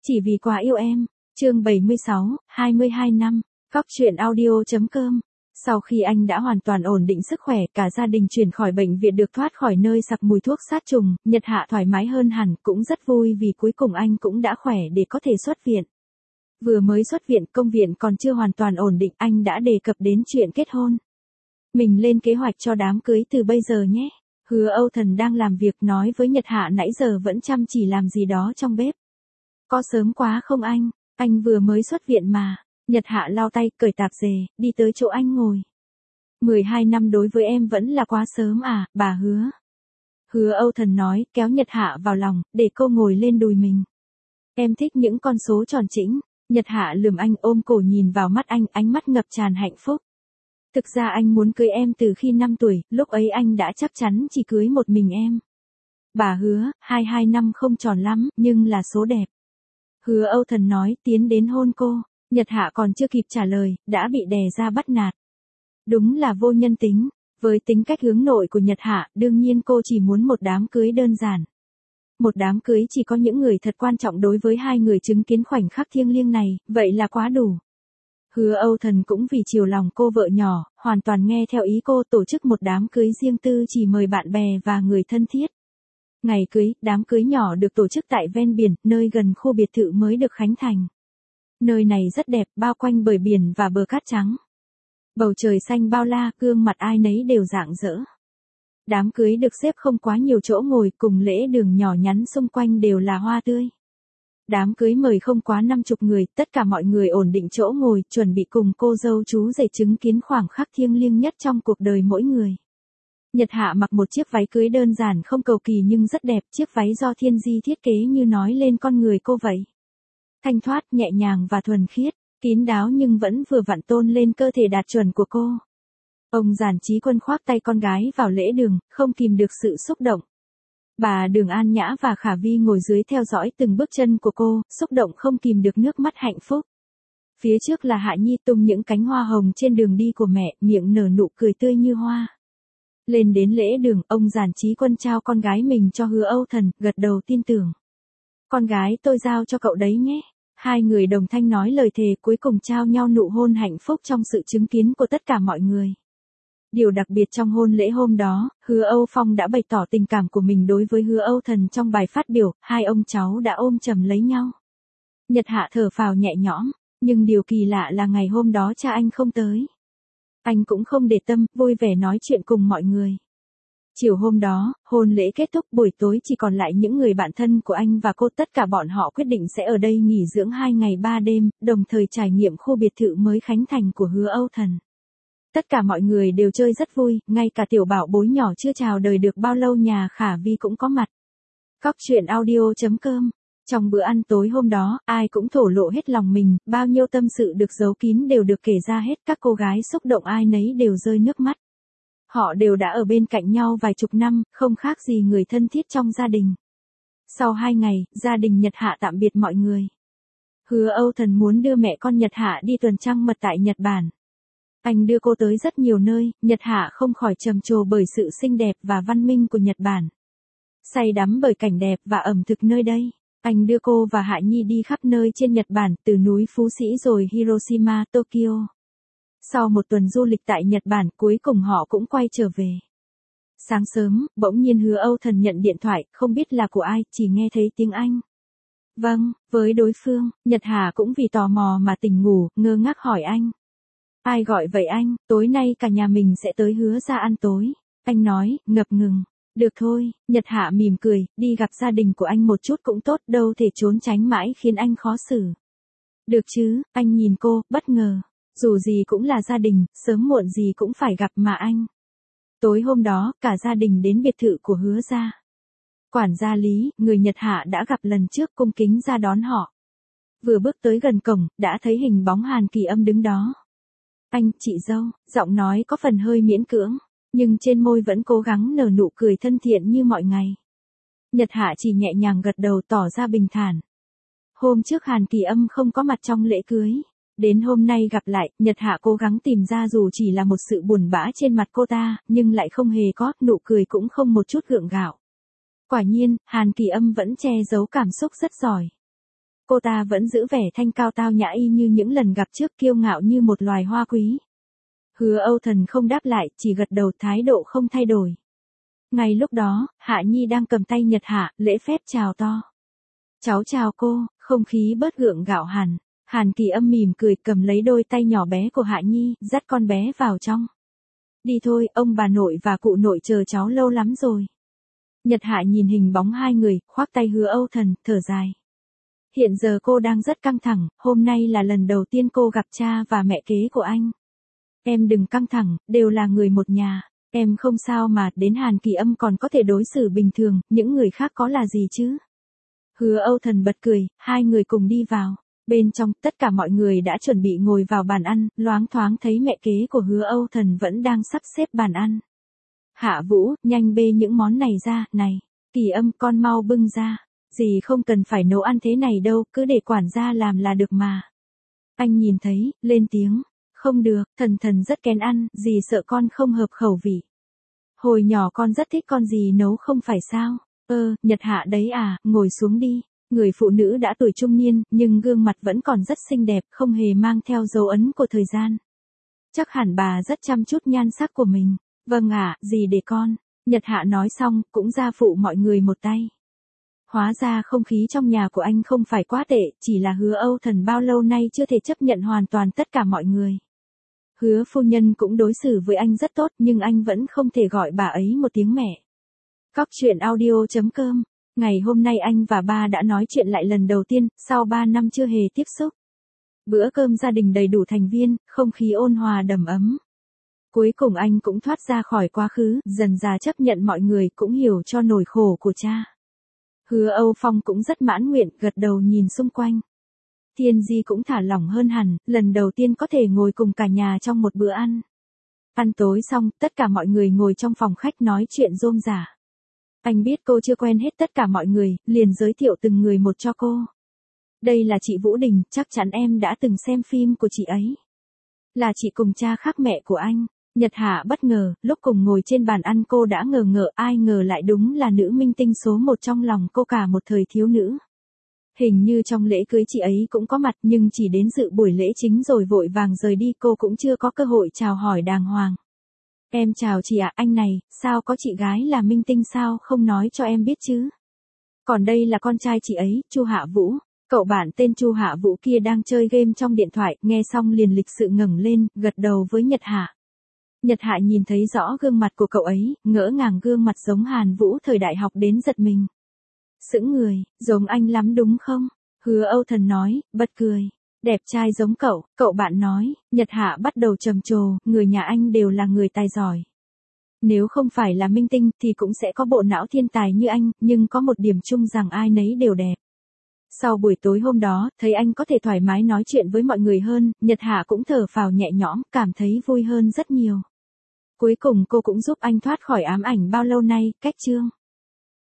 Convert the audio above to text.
Chỉ vì quá yêu em. Chương 76, 22 năm. Góc truyện audio.com. Sau khi anh đã hoàn toàn ổn định sức khỏe, cả gia đình chuyển khỏi bệnh viện được thoát khỏi nơi sặc mùi thuốc sát trùng, Nhật Hạ thoải mái hơn hẳn, cũng rất vui vì cuối cùng anh cũng đã khỏe để có thể xuất viện. Vừa mới xuất viện, công viện còn chưa hoàn toàn ổn định, anh đã đề cập đến chuyện kết hôn. Mình lên kế hoạch cho đám cưới từ bây giờ nhé. Hứa Âu Thần đang làm việc nói với Nhật Hạ nãy giờ vẫn chăm chỉ làm gì đó trong bếp. Có sớm quá không anh? Anh vừa mới xuất viện mà. Nhật Hạ lau tay, cởi tạp dề, đi tới chỗ anh ngồi. 12 năm đối với em vẫn là quá sớm à, bà Hứa. Hứa Âu Thần nói, kéo Nhật Hạ vào lòng, để cô ngồi lên đùi mình. Em thích những con số tròn chỉnh. Nhật Hạ lườm anh, ôm cổ nhìn vào mắt anh, ánh mắt ngập tràn hạnh phúc. Thực ra anh muốn cưới em từ khi 5 tuổi, lúc ấy anh đã chắc chắn chỉ cưới một mình em. Bà Hứa, 22 năm không tròn lắm, nhưng là số đẹp. Hứa Âu Thần nói, tiến đến hôn cô. Nhật Hạ còn chưa kịp trả lời, đã bị đè ra bắt nạt. Đúng là vô nhân tính. Với tính cách hướng nội của Nhật Hạ, đương nhiên cô chỉ muốn một đám cưới đơn giản. Một đám cưới chỉ có những người thật quan trọng đối với hai người chứng kiến khoảnh khắc thiêng liêng này, vậy là quá đủ. Hứa Âu Thần cũng vì chiều lòng cô vợ nhỏ, hoàn toàn nghe theo ý cô tổ chức một đám cưới riêng tư, chỉ mời bạn bè và người thân thiết. Ngày cưới, đám cưới nhỏ được tổ chức tại ven biển, nơi gần khu biệt thự mới được khánh thành. Nơi này rất đẹp, bao quanh bởi biển và bờ cát trắng. Bầu trời xanh bao la, gương mặt ai nấy đều rạng rỡ. Đám cưới được xếp không quá nhiều chỗ ngồi, cùng lễ đường nhỏ nhắn xung quanh đều là hoa tươi. Đám cưới mời không quá 50 người, tất cả mọi người ổn định chỗ ngồi, chuẩn bị cùng cô dâu chú rể chứng kiến khoảng khắc thiêng liêng nhất trong cuộc đời mỗi người. Nhật Hạ mặc một chiếc váy cưới đơn giản không cầu kỳ nhưng rất đẹp, chiếc váy do Thiên Di thiết kế như nói lên con người cô vậy. Thanh thoát, nhẹ nhàng và thuần khiết, kín đáo nhưng vẫn vừa vặn tôn lên cơ thể đạt chuẩn của cô. Ông Giản Chí Quân khoác tay con gái vào lễ đường, không kìm được sự xúc động. Bà Đường An Nhã và Khả Vi ngồi dưới theo dõi từng bước chân của cô, xúc động không kìm được nước mắt hạnh phúc. Phía trước là Hạ Nhi tung những cánh hoa hồng trên đường đi của mẹ, miệng nở nụ cười tươi như hoa. Lên đến lễ đường, ông Giản Chí Quân trao con gái mình cho Hứa Âu Thần, gật đầu tin tưởng. Con gái tôi giao cho cậu đấy nhé. Hai người đồng thanh nói lời thề, cuối cùng trao nhau nụ hôn hạnh phúc trong sự chứng kiến của tất cả mọi người. Điều đặc biệt trong hôn lễ hôm đó, Hứa Âu Phong đã bày tỏ tình cảm của mình đối với Hứa Âu Thần trong bài phát biểu, hai ông cháu đã ôm chầm lấy nhau. Nhật Hạ thở phào nhẹ nhõm, nhưng điều kỳ lạ là ngày hôm đó cha anh không tới. Anh cũng không để tâm, vui vẻ nói chuyện cùng mọi người. Chiều hôm đó, hôn lễ kết thúc, buổi tối chỉ còn lại những người bạn thân của anh và cô, tất cả bọn họ quyết định sẽ ở đây nghỉ dưỡng 2 ngày 3 đêm, đồng thời trải nghiệm khu biệt thự mới khánh thành của Hứa Âu Thần. Tất cả mọi người đều chơi rất vui, ngay cả tiểu bảo bối nhỏ chưa chào đời được bao lâu nhà Khả Vi cũng có mặt. Góc truyện audio.com. Trong bữa ăn tối hôm đó, ai cũng thổ lộ hết lòng mình, bao nhiêu tâm sự được giấu kín đều được kể ra hết, các cô gái xúc động ai nấy đều rơi nước mắt. Họ đều đã ở bên cạnh nhau vài chục năm, không khác gì người thân thiết trong gia đình. Sau 2 ngày, gia đình Nhật Hạ tạm biệt mọi người. Hứa Âu Thần muốn đưa mẹ con Nhật Hạ đi tuần trăng mật tại Nhật Bản. Anh đưa cô tới rất nhiều nơi, Nhật Hạ không khỏi trầm trồ bởi sự xinh đẹp và văn minh của Nhật Bản. Say đắm bởi cảnh đẹp và ẩm thực nơi đây, anh đưa cô và Hạ Nhi đi khắp nơi trên Nhật Bản, từ núi Phú Sĩ rồi Hiroshima, Tokyo. Sau một tuần du lịch tại Nhật Bản, cuối cùng họ cũng quay trở về. Sáng sớm, bỗng nhiên Hứa Âu Thần nhận điện thoại, không biết là của ai, chỉ nghe thấy tiếng Anh. Vâng, với đối phương, Nhật Hà cũng vì tò mò mà tỉnh ngủ, ngơ ngác hỏi anh. Ai gọi vậy anh, tối nay cả nhà mình sẽ tới Hứa ra ăn tối. Anh nói, ngập ngừng. Được thôi, Nhật Hạ mỉm cười, đi gặp gia đình của anh một chút cũng tốt, đâu thể trốn tránh mãi khiến anh khó xử. Được chứ, anh nhìn cô, bất ngờ. Dù gì cũng là gia đình, sớm muộn gì cũng phải gặp mà anh. Tối hôm đó, cả gia đình đến biệt thự của Hứa gia. Quản gia Lý, người Nhật Hạ đã gặp lần trước, cung kính ra đón họ. Vừa bước tới gần cổng, đã thấy hình bóng Hàn Kỳ Âm đứng đó. Anh, chị dâu, giọng nói có phần hơi miễn cưỡng, nhưng trên môi vẫn cố gắng nở nụ cười thân thiện như mọi ngày. Nhật Hạ chỉ nhẹ nhàng gật đầu tỏ ra bình thản. Hôm trước Hàn Kỳ Âm không có mặt trong lễ cưới. Đến hôm nay gặp lại, Nhật Hạ cố gắng tìm ra dù chỉ là một sự buồn bã trên mặt cô ta, nhưng lại không hề có, nụ cười cũng không một chút gượng gạo. Quả nhiên, Hàn Kỳ Âm vẫn che giấu cảm xúc rất giỏi. cô ta vẫn giữ vẻ thanh cao tao nhã y như những lần gặp trước, kiêu ngạo như một loài hoa quý. Hứa Âu Thần không đáp lại, chỉ gật đầu, thái độ không thay đổi. Ngay lúc đó, Hạ Nhi đang cầm tay Nhật Hạ, lễ phép chào to. Cháu chào cô, không khí bớt gượng gạo hẳn. Hàn Kỳ Âm mỉm cười, cầm lấy đôi tay nhỏ bé của Hạ Nhi, dắt con bé vào trong. Đi thôi, ông bà nội và cụ nội chờ cháu lâu lắm rồi. Nhật Hạ nhìn hình bóng hai người, khoác tay Hứa Âu Thần, thở dài. Hiện giờ cô đang rất căng thẳng, hôm nay là lần đầu tiên cô gặp cha và mẹ kế của anh. Em đừng căng thẳng, đều là người một nhà. Em không sao mà, đến Hàn Kỳ Âm còn có thể đối xử bình thường, những người khác có là gì chứ? Hứa Âu Thần bật cười, hai người cùng đi vào. Bên trong, tất cả mọi người đã chuẩn bị ngồi vào bàn ăn, loáng thoáng thấy mẹ kế của Hứa Âu Thần vẫn đang sắp xếp bàn ăn. Hạ Vũ, nhanh bê những món này ra, này. Kỳ Âm, con mau bưng ra. Dì không cần phải nấu ăn thế này đâu, cứ để quản gia làm là được mà. Anh nhìn thấy, lên tiếng. Không được, Thần rất kén ăn, dì sợ con không hợp khẩu vị. Hồi nhỏ con rất thích con dì nấu không phải sao? Nhật Hạ đấy à, ngồi xuống đi. Người phụ nữ đã tuổi trung niên, nhưng gương mặt vẫn còn rất xinh đẹp, không hề mang theo dấu ấn của thời gian. Chắc hẳn bà rất chăm chút nhan sắc của mình. Vâng ạ, dì để con. Nhật Hạ nói xong, cũng ra phụ mọi người một tay. Hóa ra không khí trong nhà của anh không phải quá tệ, chỉ là Hứa Âu Thần bao lâu nay chưa thể chấp nhận hoàn toàn tất cả mọi người. Hứa phu nhân cũng đối xử với anh rất tốt, nhưng anh vẫn không thể gọi bà ấy một tiếng mẹ. Cóc truyện audio.com. Ngày hôm nay anh và ba đã nói chuyện lại lần đầu tiên, sau 3 năm chưa hề tiếp xúc. Bữa cơm gia đình đầy đủ thành viên, không khí ôn hòa đầm ấm. Cuối cùng anh cũng thoát ra khỏi quá khứ, dần dà chấp nhận mọi người, cũng hiểu cho nỗi khổ của cha. Hứa Âu Phong cũng rất mãn nguyện, gật đầu nhìn xung quanh. Thiên Di cũng thả lỏng hơn hẳn, lần đầu tiên có thể ngồi cùng cả nhà trong một bữa ăn. Ăn tối xong, tất cả mọi người ngồi trong phòng khách nói chuyện rôm rả. Anh biết cô chưa quen hết tất cả mọi người, liền giới thiệu từng người một cho cô. Đây là chị Vũ Đình, chắc chắn em đã từng xem phim của chị ấy. Là chị cùng cha khác mẹ của anh. Nhật Hạ bất ngờ, lúc cùng ngồi trên bàn ăn cô đã ngờ ngợ, ai ngờ lại đúng là nữ minh tinh số 1 trong lòng cô cả một thời thiếu nữ. Hình như trong lễ cưới chị ấy cũng có mặt, nhưng chỉ đến dự buổi lễ chính rồi vội vàng rời đi, cô cũng chưa có cơ hội chào hỏi đàng hoàng. Em chào chị ạ, anh này, sao có chị gái là minh tinh sao không nói cho em biết chứ? Còn đây là con trai chị ấy, Chu Hạ Vũ. Cậu bạn tên Chu Hạ Vũ kia đang chơi game trong điện thoại, nghe xong liền lịch sự ngẩng lên, gật đầu với Nhật Hạ. Nhật Hạ nhìn thấy rõ gương mặt của cậu ấy, ngỡ ngàng, gương mặt giống Hàn Vũ thời đại học đến giật mình. Sững người, giống anh lắm đúng không? Hứa Âu Thần nói, bật cười. Đẹp trai giống cậu, cậu bạn nói. Nhật Hạ bắt đầu trầm trồ, người nhà anh đều là người tài giỏi. Nếu không phải là minh tinh thì cũng sẽ có bộ não thiên tài như anh, nhưng có một điểm chung rằng ai nấy đều đẹp. Sau buổi tối hôm đó, thấy anh có thể thoải mái nói chuyện với mọi người hơn, Nhật Hạ cũng thở phào nhẹ nhõm, cảm thấy vui hơn rất nhiều. Cuối cùng cô cũng giúp anh thoát khỏi ám ảnh bao lâu nay, cách chương.